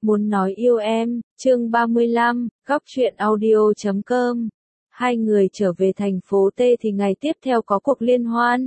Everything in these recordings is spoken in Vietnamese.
Muốn nói yêu em, chương 35, góc truyện audio.com. Hai người trở về thành phố T thì ngày tiếp theo có cuộc liên hoan.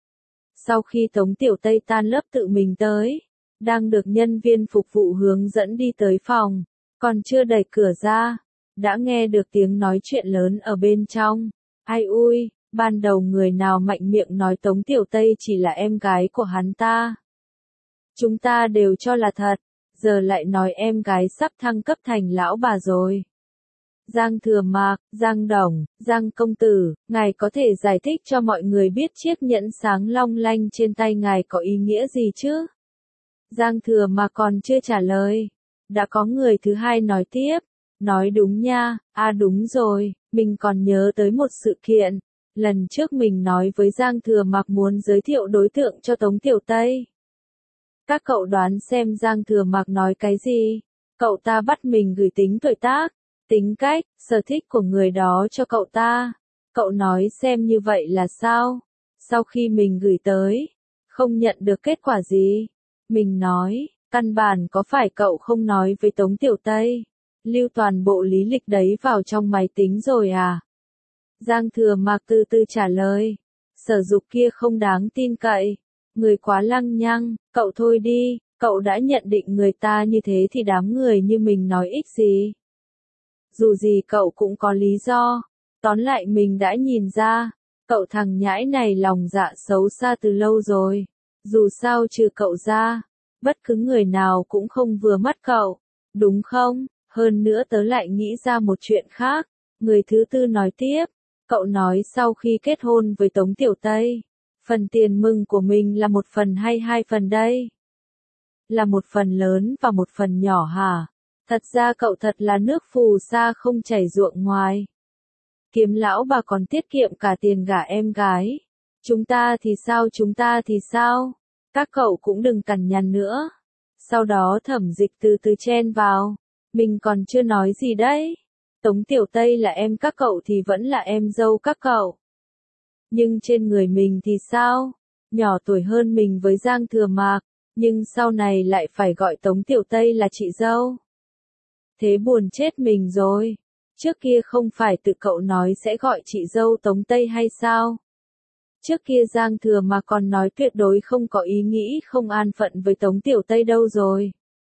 Sau khi Tống Tiểu Tây tan lớp tự mình tới, đang được nhân viên phục vụ hướng dẫn đi tới phòng, còn chưa đẩy cửa ra, đã nghe được tiếng nói chuyện lớn ở bên trong. Ai ui, ban đầu người nào mạnh miệng nói Tống Tiểu Tây chỉ là em gái của hắn ta. Chúng ta đều cho là thật, giờ lại nói em gái sắp thăng cấp thành lão bà rồi. Giang Thừa Mạc, Giang Đồng, Giang Công Tử, ngài có thể giải thích cho mọi người biết chiếc nhẫn sáng long lanh trên tay ngài có ý nghĩa gì chứ? Giang Thừa Mạc còn chưa trả lời. Đã có người thứ hai nói tiếp. Nói đúng nha, đúng rồi, mình còn nhớ tới một sự kiện. Lần trước mình nói với Giang Thừa Mạc muốn giới thiệu đối tượng cho Tống Tiểu Tây. Các cậu đoán xem Giang Thừa Mạc nói cái gì? Cậu ta bắt mình gửi tính tuổi tác, tính cách, sở thích của người đó cho cậu ta. Cậu nói xem như vậy là sao? Sau khi mình gửi tới, không nhận được kết quả gì. Mình nói, căn bản có phải cậu không nói với Tống Tiểu Tây, lưu toàn bộ lý lịch đấy vào trong máy tính rồi à? Giang Thừa Mạc từ từ trả lời, Sở Dục kia không đáng tin cậy, người quá lăng nhăng, cậu thôi đi, cậu đã nhận định người ta như thế thì đám người như mình nói ích gì. Dù gì cậu cũng có lý do, tóm lại mình đã nhìn ra, cậu thằng nhãi này lòng dạ xấu xa từ lâu rồi, dù sao trừ cậu ra, bất cứ người nào cũng không vừa mắt cậu, đúng không? Hơn nữa tớ lại nghĩ ra một chuyện khác, người thứ tư nói tiếp, cậu nói sau khi kết hôn với Tống Tiểu Tây, phần tiền mừng của mình là một phần hay hai phần đây? Là một phần lớn và một phần nhỏ hả? Thật ra cậu thật là nước phù sa không chảy ruộng ngoài. Kiếm lão bà còn tiết kiệm cả tiền gả em gái. Chúng ta thì sao, chúng ta thì sao? Các cậu cũng đừng cằn nhằn nữa. Sau đó Thẩm Dịch từ từ chen vào. Mình còn chưa nói gì đấy. Tống Tiểu Tây là em các cậu thì vẫn là em dâu các cậu. Nhưng trên người mình thì sao? Nhỏ tuổi hơn mình với Giang Thừa Mạc, nhưng sau này lại phải gọi Tống Tiểu Tây là chị dâu. Thế buồn chết mình rồi. Trước kia không phải tự cậu nói sẽ gọi chị dâu Tống Tây hay sao? Trước kia Giang Thừa Mạc còn nói tuyệt đối không có ý nghĩ không an phận với Tống Tiểu Tây đâu rồi.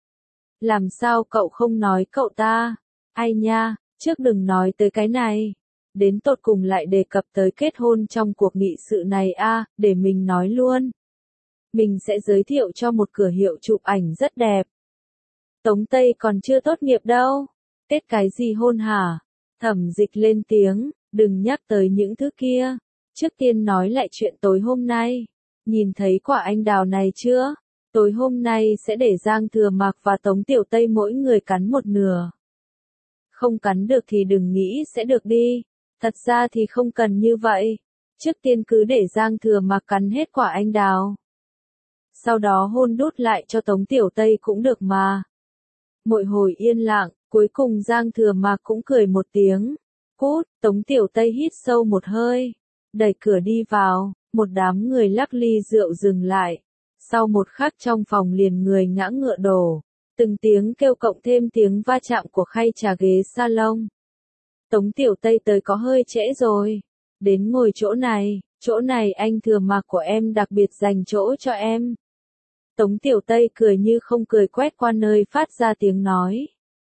Làm sao cậu không nói cậu ta? Ai nha, trước đừng nói tới cái này. Đến tột cùng lại đề cập tới kết hôn trong cuộc nghị sự này để mình nói luôn. Mình sẽ giới thiệu cho một cửa hiệu chụp ảnh rất đẹp. Tống Tây còn chưa tốt nghiệp đâu. Kết cái gì hôn hả? Thẩm Dịch lên tiếng, đừng nhắc tới những thứ kia. Trước tiên nói lại chuyện tối hôm nay. Nhìn thấy quả anh đào này chưa? Tối hôm nay sẽ để Giang Thừa Mạc và Tống Tiểu Tây mỗi người cắn một nửa. Không cắn được thì đừng nghĩ sẽ được đi. Thật ra thì không cần như vậy. Trước tiên cứ để Giang Thừa Mạc cắn hết quả anh đào. Sau đó hôn đút lại cho Tống Tiểu Tây cũng được mà. Một hồi yên lặng, cuối cùng Giang Thừa Mạc cũng cười một tiếng. Cút, Tống Tiểu Tây hít sâu một hơi. Đẩy cửa đi vào, một đám người lắc ly rượu dừng lại. Sau một khắc trong phòng liền người ngã ngựa đổ. Từng tiếng kêu cộng thêm tiếng va chạm của khay trà ghế salon. Tống Tiểu Tây tới có hơi trễ rồi. Đến ngồi chỗ này anh Thừa Mạc của em đặc biệt dành chỗ cho em. Tống Tiểu Tây cười như không cười quét qua nơi phát ra tiếng nói.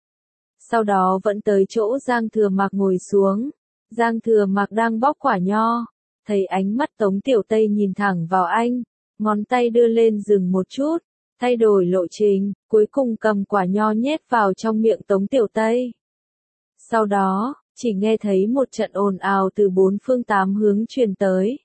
Sau đó vẫn tới chỗ Giang Thừa Mạc ngồi xuống. Giang Thừa Mạc đang bóc quả nho. Thấy ánh mắt Tống Tiểu Tây nhìn thẳng vào anh. Ngón tay đưa lên dừng một chút. Thay đổi lộ trình. Cuối cùng cầm quả nho nhét vào trong miệng Tống Tiểu Tây. Sau đó, chỉ nghe thấy một trận ồn ào từ bốn phương tám hướng truyền tới.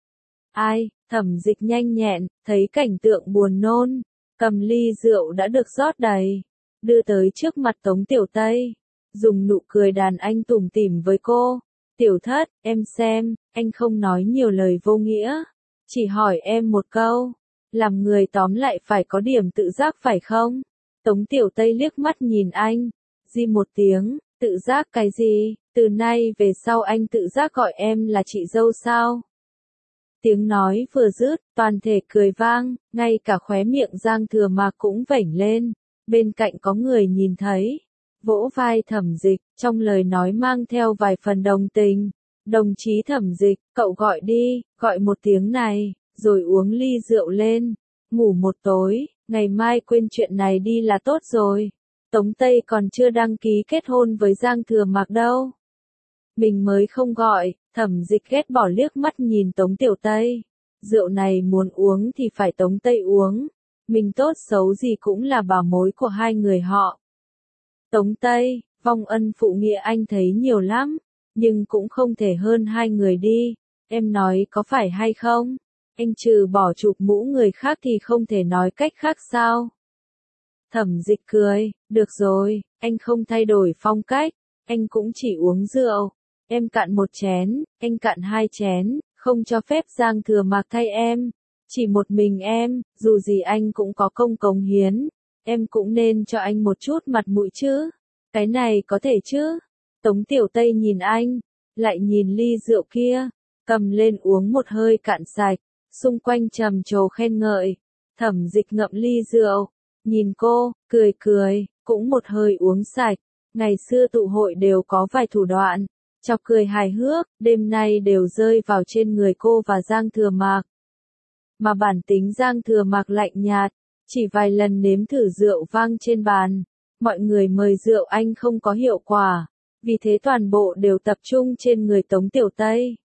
Ai? Thẩm Dịch nhanh nhẹn, thấy cảnh tượng buồn nôn, cầm ly rượu đã được rót đầy, đưa tới trước mặt Tống Tiểu Tây, dùng nụ cười đàn anh tủm tỉm với cô. Tiểu Thất, em xem, anh không nói nhiều lời vô nghĩa, chỉ hỏi em một câu, làm người tóm lại phải có điểm tự giác phải không? Tống Tiểu Tây liếc mắt nhìn anh, di một tiếng, tự giác cái gì, từ nay về sau anh tự giác gọi em là chị dâu sao? Tiếng nói vừa dứt, toàn thể cười vang, ngay cả khóe miệng Giang Thừa Mạc cũng vểnh lên. Bên cạnh có người nhìn thấy, vỗ vai Thẩm Dịch, trong lời nói mang theo vài phần đồng tình. Đồng chí Thẩm Dịch, cậu gọi đi, gọi một tiếng này, rồi uống ly rượu lên, ngủ một tối, ngày mai quên chuyện này đi là tốt rồi. Tống Tây còn chưa đăng ký kết hôn với Giang Thừa Mạc đâu. Mình mới không gọi. Thẩm Dịch ghét bỏ liếc mắt nhìn Tống Tiểu Tây. Rượu này muốn uống thì phải Tống Tây uống. Mình tốt xấu gì cũng là bảo mối của hai người họ. Tống Tây, vong ân phụ nghĩa anh thấy nhiều lắm, nhưng cũng không thể hơn hai người đi. Em nói có phải hay không? Anh trừ bỏ chụp mũ người khác thì không thể nói cách khác sao? Thẩm Dịch cười, được rồi, anh không thay đổi phong cách, anh cũng chỉ uống rượu. Em cạn một chén, anh cạn hai chén, không cho phép Giang Thừa Mạc thay em. Chỉ một mình em, dù gì anh cũng có công cống hiến, em cũng nên cho anh một chút mặt mũi chứ. Cái này có thể chứ? Tống Tiểu Tây nhìn anh, lại nhìn ly rượu kia, cầm lên uống một hơi cạn sạch, xung quanh trầm trồ khen ngợi. Thẩm Dịch ngậm ly rượu, nhìn cô, cười cười, cũng một hơi uống sạch. Ngày xưa tụ hội đều có vài thủ đoạn, chọc cười hài hước, đêm nay đều rơi vào trên người cô và Giang Thừa Mạc. Mà bản tính Giang Thừa Mạc lạnh nhạt, chỉ vài lần nếm thử rượu vang trên bàn, mọi người mời rượu anh không có hiệu quả, vì thế toàn bộ đều tập trung trên người Tống Tiểu Tây.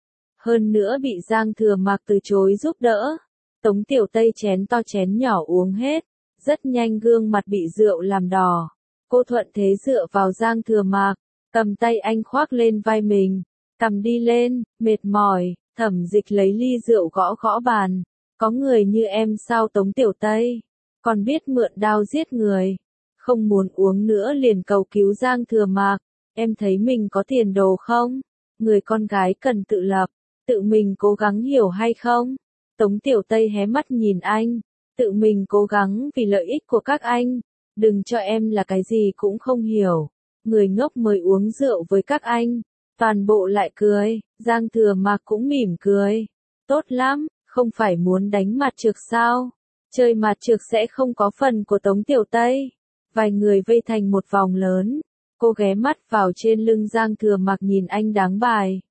Hơn nữa bị Giang Thừa Mạc từ chối giúp đỡ, Tống Tiểu Tây chén to chén nhỏ uống hết, rất nhanh gương mặt bị rượu làm đỏ. Cô thuận thế dựa vào Giang Thừa Mạc, cầm tay anh khoác lên vai mình, cầm đi lên, mệt mỏi. Thẩm Dịch lấy ly rượu gõ gõ bàn. Có người như em sao Tống Tiểu Tây? Còn biết mượn đao giết người. Không muốn uống nữa liền cầu cứu Giang Thừa Mạc. Em thấy mình có tiền đồ không? Người con gái cần tự lập, tự mình cố gắng hiểu hay không? Tống Tiểu Tây hé mắt nhìn anh. Tự mình cố gắng vì lợi ích của các anh. Đừng cho em là cái gì cũng không hiểu. Người ngốc mới uống rượu với các anh. Toàn bộ lại cười, Giang Thừa Mạc cũng mỉm cười. Tốt lắm, không phải muốn đánh mặt trược sao? Chơi mặt trược sẽ không có phần của Tống Tiểu Tây. Vài người vây thành một vòng lớn. Cô ghé mắt vào trên lưng Giang Thừa Mạc nhìn anh đáng bài.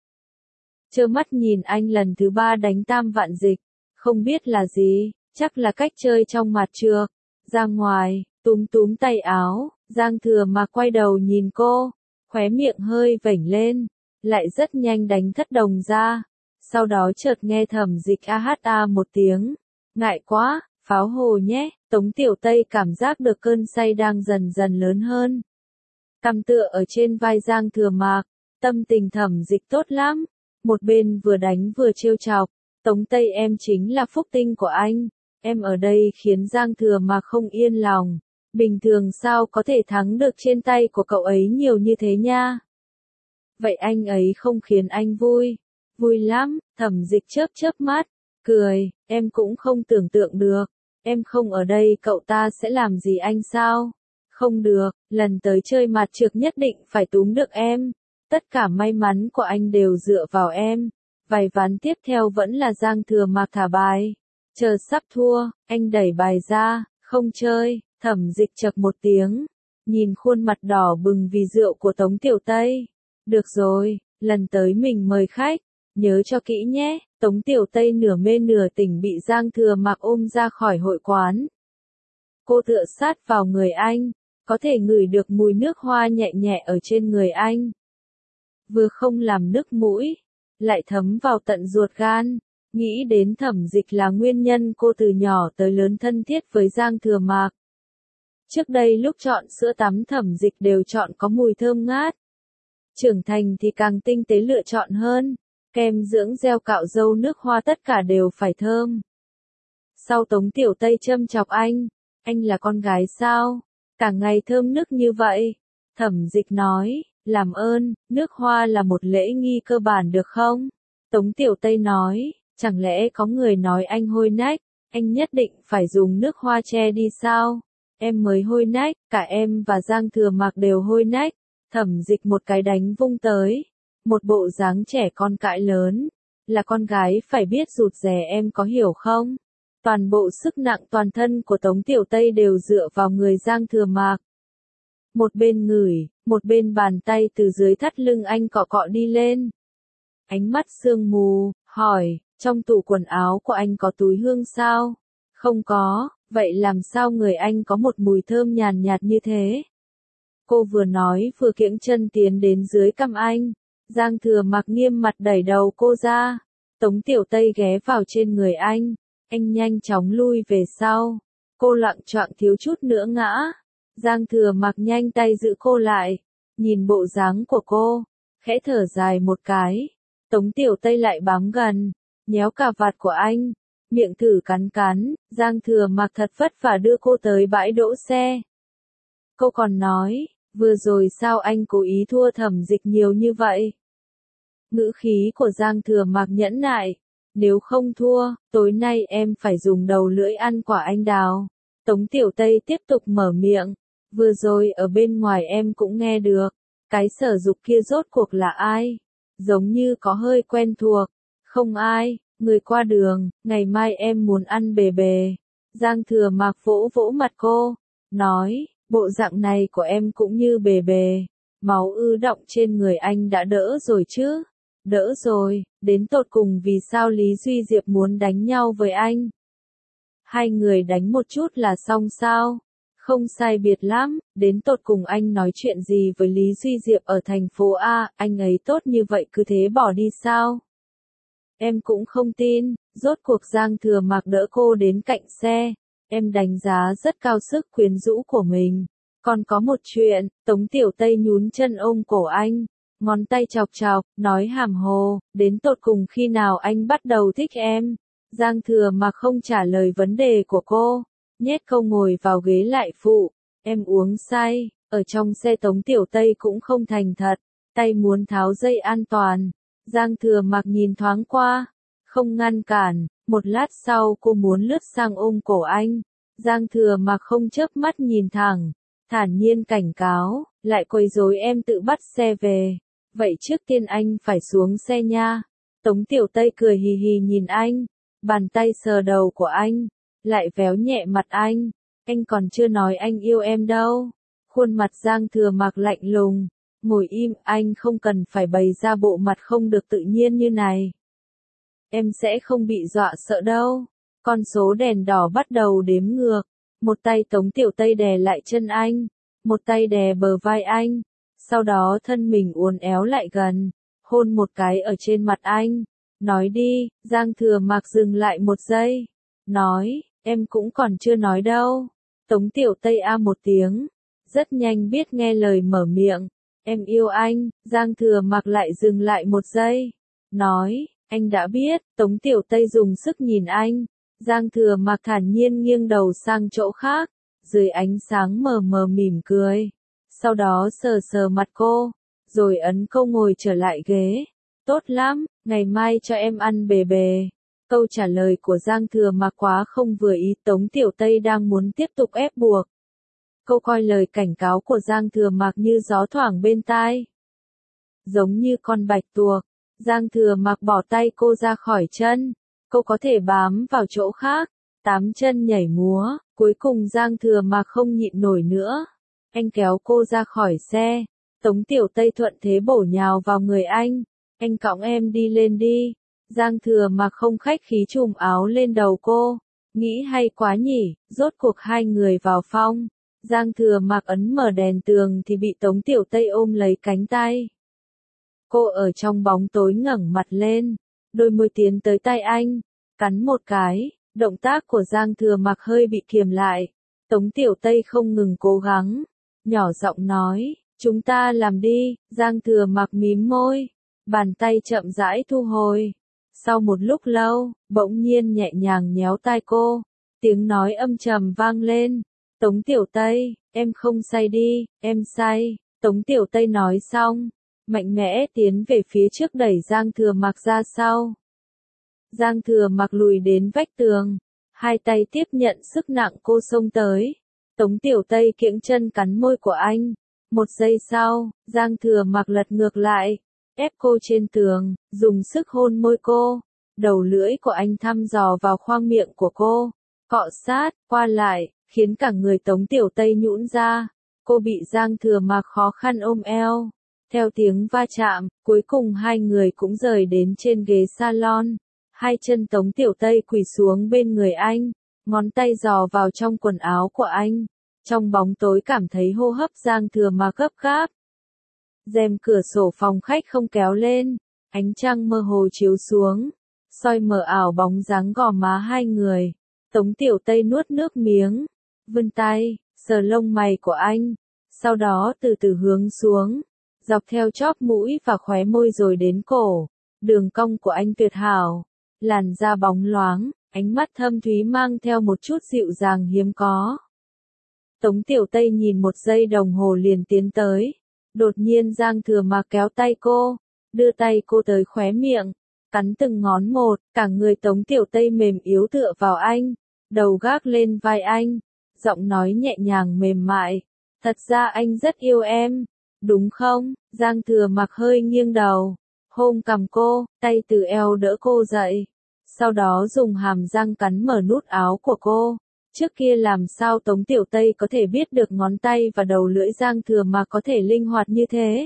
Trơ mắt nhìn anh lần thứ 3 đánh Tam Vạn Dịch. Không biết là gì, chắc là cách chơi trong mặt trược. Ra ngoài, túm túm tay áo, Giang Thừa Mạc quay đầu nhìn cô. Khóe miệng hơi vểnh lên. Lại rất nhanh đánh thất đồng ra. Sau đó chợt nghe Thẩm Dịch a một tiếng. Ngại quá, pháo hồ nhé. Tống Tiểu Tây cảm giác được cơn say đang dần dần lớn hơn. Cằm tựa ở trên vai Giang Thừa Mạc. Tâm tình Thẩm Dịch tốt lắm. Một bên vừa đánh vừa trêu chọc. Tống Tây em chính là phúc tinh của anh. Em ở đây khiến Giang Thừa Mạc không yên lòng. Bình thường sao có thể thắng được trên tay của cậu ấy nhiều như thế nha. Vậy anh ấy không khiến anh vui? Vui lắm. Thẩm Dịch chớp chớp mắt, cười, em cũng không tưởng tượng được. Em không ở đây cậu ta sẽ làm gì anh sao? Không được, lần tới chơi mặt trược nhất định phải túm được em. Tất cả may mắn của anh đều dựa vào em. Vài ván tiếp theo vẫn là Giang Thừa Mạc thả bài. Chờ sắp thua, anh đẩy bài ra, không chơi. Thẩm Dịch chậc một tiếng, nhìn khuôn mặt đỏ bừng vì rượu của Tống Tiểu Tây. Được rồi, lần tới mình mời khách, nhớ cho kỹ nhé. Tống Tiểu Tây nửa mê nửa tỉnh bị Giang Thừa Mạc ôm ra khỏi hội quán. Cô tựa sát vào người anh, có thể ngửi được mùi nước hoa nhẹ nhẹ ở trên người anh. Vừa không làm nức mũi, lại thấm vào tận ruột gan. Nghĩ đến Thẩm Dịch là nguyên nhân cô từ nhỏ tới lớn thân thiết với Giang Thừa Mạc. Trước đây lúc chọn sữa tắm Thẩm Dịch đều chọn có mùi thơm ngát. Trưởng thành thì càng tinh tế lựa chọn hơn. Kem dưỡng gel cạo râu nước hoa tất cả đều phải thơm. Sau Tống Tiểu Tây châm chọc anh là con gái sao? Cả ngày thơm nức như vậy. Thẩm Dịch nói, làm ơn, nước hoa là một lễ nghi cơ bản được không? Tống Tiểu Tây nói, chẳng lẽ có người nói anh hôi nách, anh nhất định phải dùng nước hoa che đi sao? Em mới hôi nách, cả em và Giang Thừa Mạc đều hôi nách. Thẩm Dịch một cái đánh vung tới. Một bộ dáng trẻ con cãi lớn. Là con gái phải biết rụt rè em có hiểu không? Toàn bộ sức nặng toàn thân của Tống Tiểu Tây đều dựa vào người Giang Thừa Mạc. Một bên ngửi, một bên bàn tay từ dưới thắt lưng anh cọ cọ đi lên. Ánh mắt sương mù, hỏi, trong tủ quần áo của anh có túi hương sao? Không có, vậy làm sao người anh có một mùi thơm nhàn nhạt như thế? Cô vừa nói vừa kiễng chân tiến đến dưới cằm anh. Giang Thừa Mạc nghiêm mặt đẩy đầu cô ra. Tống Tiểu Tây ghé vào trên người anh nhanh chóng lui về sau. Cô loạng choạng thiếu chút nữa ngã. Giang Thừa Mạc nhanh tay giữ cô lại. Nhìn bộ dáng của cô, khẽ thở dài một cái. Tống Tiểu Tây lại bám gần, nhéo cà vạt của anh, miệng thử cắn cắn. Giang Thừa Mạc thật vất vả đưa cô tới bãi đỗ xe. Cô còn nói, vừa rồi sao anh cố ý thua Thẩm Dịch nhiều như vậy? Ngữ khí của Giang Thừa Mạc nhẫn nại. Nếu không thua, tối nay em phải dùng đầu lưỡi ăn quả anh đào. Tống Tiểu Tây tiếp tục mở miệng. Vừa rồi ở bên ngoài em cũng nghe được. Cái Sở Dục kia rốt cuộc là ai? Giống như có hơi quen thuộc. Không ai, người qua đường, ngày mai em muốn ăn bề bề. Giang Thừa Mạc vỗ vỗ mặt cô. Nói, bộ dạng này của em cũng như bề bề. Máu ứ đọng trên người anh đã đỡ rồi chứ? Đỡ rồi, đến tột cùng vì sao Lý Duy Diệp muốn đánh nhau với anh? Hai người đánh một chút là xong sao? Không sai biệt lắm, đến tột cùng anh nói chuyện gì với Lý Duy Diệp ở thành phố A, anh ấy tốt như vậy cứ thế bỏ đi sao? Em cũng không tin, rốt cuộc Giang Thừa Mạc đỡ cô đến cạnh xe. Em đánh giá rất cao sức quyến rũ của mình. Còn có một chuyện, Tống Tiểu Tây nhún chân ôm cổ anh. Ngón tay chọc chọc, nói hàm hồ, đến tột cùng khi nào anh bắt đầu thích em? Giang Thừa Mạc không trả lời vấn đề của cô, nhét câu ngồi vào ghế lại phụ. Em uống say, ở trong xe Tống Tiểu Tây cũng không thành thật, tay muốn tháo dây an toàn. Giang Thừa Mạc nhìn thoáng qua, không ngăn cản, một lát sau cô muốn lướt sang ôm cổ anh. Giang Thừa Mạc không chớp mắt nhìn thẳng, thản nhiên cảnh cáo, lại quấy rối em tự bắt xe về. Vậy trước tiên anh phải xuống xe nha. Tống Tiểu Tây cười hì hì nhìn anh, bàn tay sờ đầu của anh, lại véo nhẹ mặt anh. Anh còn chưa nói anh yêu em đâu. Khuôn mặt Giang Thừa Mạc lạnh lùng, ngồi im, anh không cần phải bày ra bộ mặt không được tự nhiên như này. Em sẽ không bị dọa sợ đâu. Con số đèn đỏ bắt đầu đếm ngược. Một tay Tống Tiểu Tây đè lại chân anh, một tay đè bờ vai anh. Sau đó thân mình uốn éo lại gần, hôn một cái ở trên mặt anh. Nói đi, Giang Thừa Mạc dừng lại một giây. Nói, em cũng còn chưa nói đâu. Tống Tiểu Tây a một tiếng, rất nhanh biết nghe lời mở miệng. Em yêu anh. Giang Thừa Mạc lại dừng lại một giây. Nói, anh đã biết. Tống Tiểu Tây dùng sức nhìn anh. Giang Thừa Mạc thản nhiên nghiêng đầu sang chỗ khác, dưới ánh sáng mờ mờ mỉm cười. Sau đó sờ sờ mặt cô, rồi ấn câu ngồi trở lại ghế. Tốt lắm, ngày mai cho em ăn bề bề. Câu trả lời của Giang Thừa Mạc quá không vừa ý. Tống Tiểu Tây đang muốn tiếp tục ép buộc. Cô coi lời cảnh cáo của Giang Thừa Mạc như gió thoảng bên tai. Giống như con bạch tuộc, Giang Thừa Mạc bỏ tay cô ra khỏi chân. Cô có thể bám vào chỗ khác, tám chân nhảy múa. Cuối cùng Giang Thừa Mạc không nhịn nổi nữa. Anh kéo cô ra khỏi xe. Tống Tiểu Tây thuận thế bổ nhào vào người anh. Anh cõng em đi lên đi. Giang Thừa Mạc không khách khí trùm áo lên đầu cô. Nghĩ hay quá nhỉ, rốt cuộc hai người vào phòng. Giang Thừa Mạc ấn mở đèn tường thì bị Tống Tiểu Tây ôm lấy cánh tay. Cô ở trong bóng tối ngẩng mặt lên, đôi môi tiến tới tay anh, cắn một cái. Động tác của Giang Thừa Mạc hơi bị kiềm lại. Tống Tiểu Tây không ngừng cố gắng, nhỏ giọng nói, chúng ta làm đi. Giang Thừa Mạc mím môi, bàn tay chậm rãi thu hồi. Sau một lúc lâu, bỗng nhiên nhẹ nhàng nhéo tai cô, tiếng nói âm trầm vang lên. Tống Tiểu Tây, em không say đi, em say. Tống Tiểu Tây nói xong, mạnh mẽ tiến về phía trước đẩy Giang Thừa Mạc ra sau. Giang Thừa Mạc lùi đến vách tường, hai tay tiếp nhận sức nặng cô xông tới. Tống Tiểu Tây kiễng chân cắn môi của anh. Một giây sau, Giang Thừa Mạc lật ngược lại, ép cô trên tường, dùng sức hôn môi cô. Đầu lưỡi của anh thăm dò vào khoang miệng của cô, cọ sát, qua lại, khiến cả người Tống Tiểu Tây nhũn ra. Cô bị Giang Thừa Mạc khó khăn ôm eo. Theo tiếng va chạm, cuối cùng hai người cũng rời đến trên ghế salon. Hai chân Tống Tiểu Tây quỳ xuống bên người anh, ngón tay dò vào trong quần áo của anh. Trong bóng tối cảm thấy hô hấp Giang Thừa Mạc gấp gáp. Rèm cửa sổ phòng khách không kéo lên, ánh trăng mơ hồ chiếu xuống, soi mờ ảo bóng dáng gò má hai người. Tống Tiểu Tây nuốt nước miếng, vươn tay, sờ lông mày của anh, sau đó từ từ hướng xuống, dọc theo chóp mũi và khóe môi rồi đến cổ. Đường cong của anh tuyệt hảo, làn da bóng loáng, ánh mắt thâm thúy mang theo một chút dịu dàng hiếm có. Tống Tiểu Tây nhìn một giây đồng hồ liền tiến tới. Đột nhiên Giang Thừa Mạc kéo tay cô, đưa tay cô tới khóe miệng, cắn từng ngón một, cả người Tống Tiểu Tây mềm yếu tựa vào anh, đầu gác lên vai anh, giọng nói nhẹ nhàng mềm mại. Thật ra anh rất yêu em, đúng không? Giang Thừa Mạc hơi nghiêng đầu, hôn cằm cô, tay từ eo đỡ cô dậy, sau đó dùng hàm răng cắn mở nút áo của cô. Trước kia làm sao Tống Tiểu Tây có thể biết được ngón tay và đầu lưỡi Giang Thừa Mạc có thể linh hoạt như thế?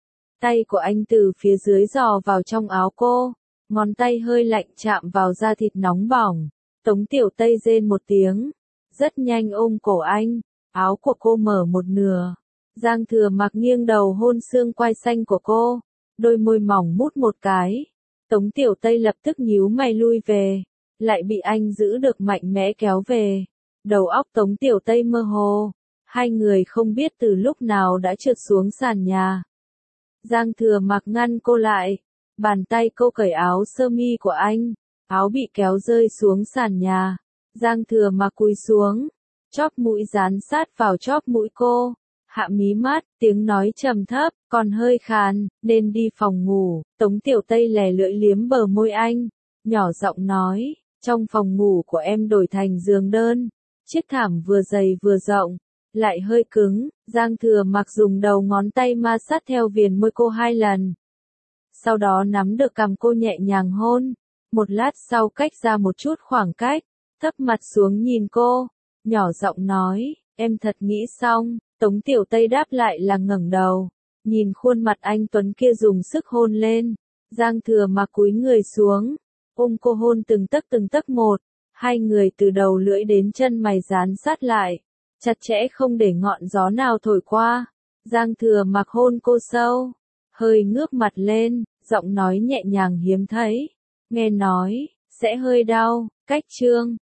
Tay của anh từ phía dưới dò vào trong áo cô, ngón tay hơi lạnh chạm vào da thịt nóng bỏng. Tống Tiểu Tây rên một tiếng, rất nhanh ôm cổ anh, áo của cô mở một nửa. Giang Thừa Mạc nghiêng đầu hôn xương quai xanh của cô, đôi môi mỏng mút một cái. Tống Tiểu Tây lập tức nhíu mày lui về, lại bị anh giữ được mạnh mẽ kéo về. Đầu óc Tống Tiểu Tây mơ hồ, hai người không biết từ lúc nào đã trượt xuống sàn nhà. Giang Thừa Mạc ngăn cô lại, bàn tay cô cởi áo sơ mi của anh, áo bị kéo rơi xuống sàn nhà. Giang Thừa Mạc cúi xuống, chóp mũi dán sát vào chóp mũi cô, hạ mí mắt, tiếng nói trầm thấp, còn hơi khàn, nên đi phòng ngủ. Tống Tiểu Tây lè lưỡi liếm bờ môi anh, nhỏ giọng nói, trong phòng ngủ của em đổi thành giường đơn, chiếc thảm vừa dày vừa rộng, lại hơi cứng. Giang Thừa Mạc dùng đầu ngón tay ma sát theo viền môi cô 2 lần. Sau đó nắm được cằm cô nhẹ nhàng hôn. Một lát sau cách ra một chút khoảng cách, thấp mặt xuống nhìn cô, nhỏ giọng nói, em thật nghĩ xong. Tống Tiểu Tây đáp lại là ngẩng đầu, nhìn khuôn mặt anh tuấn kia dùng sức hôn lên. Giang Thừa Mạc cúi người xuống, ôm cô hôn từng tấc một. Hai người từ đầu lưỡi đến chân mày dán sát lại, chặt chẽ không để ngọn gió nào thổi qua. Giang Thừa Mạc hôn cô sâu, hơi ngước mặt lên, giọng nói nhẹ nhàng hiếm thấy, nghe nói, sẽ hơi đau. Cách chương